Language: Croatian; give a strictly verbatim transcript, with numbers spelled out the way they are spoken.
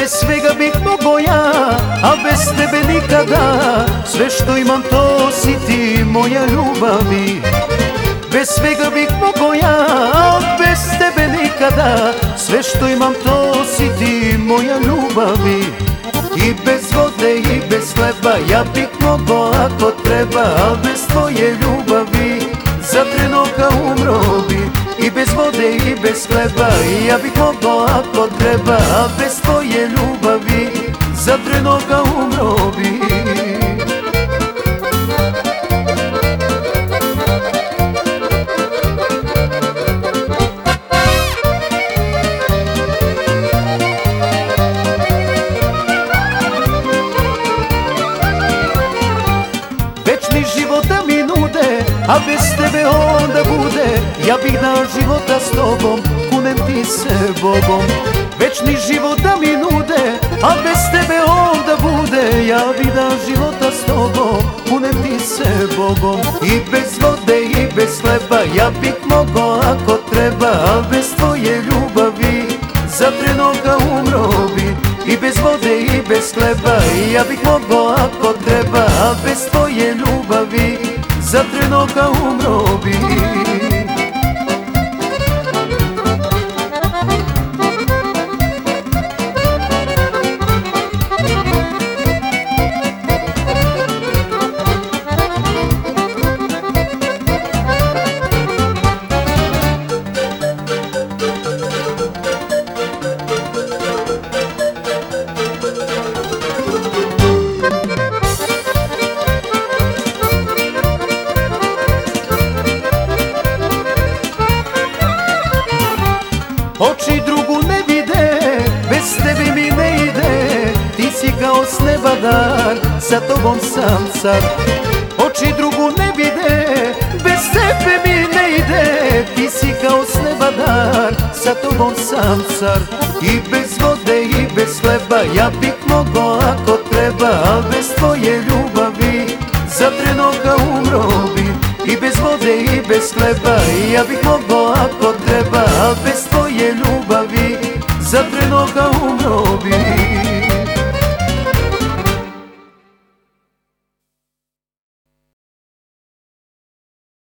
Bez svega bih mogo ja, a bez tebe nikada. Sve što imam to si ti, moja ljubavi. Bez svega bih mogo ja, a bez tebe nikada. Sve što imam to si ti, moja ljubavi. I bez vode i bez hleba ja bih mogo ako treba, al bez tvoje ljubavi za trenutka umro bi. I bez vode i bez hleba ja bih mogo ako treba, al bez tvoje ljubavi za trenutka umro bi. Večni život da mi nude, a bez tebe onda bude. Ja bih dao života s tobom, kunem ti se Bogom. Večni život da mi nude, a bez tebe onda bude. Ja bih dao života s tobom, kunem ti se Bogom. I bez vode i bez hleba ja bih mogo ako treba, al bez tvoje ljubavi za trenutka umro bi. I bez vode i bez hleba ja bih mogo ako treba, al bez tvoje ljubavi za trenutka umro bi. Oči drugu ne vide, bez tebe mi ne ide. Ti si kao s neba dar, sa tobom sam car. Oči drugu ne vide, bez tebe mi ne ide. Ti si kao s neba dar, sa tobom sam car. I bez vode i bez hleba ja bih mogo ako treba, al bez tvoje ljubavi za trenutka umro bi. I bez vode i bez hleba ja bih mogo ako treba, al bez tvoje ljubavi za trenutka umro bi.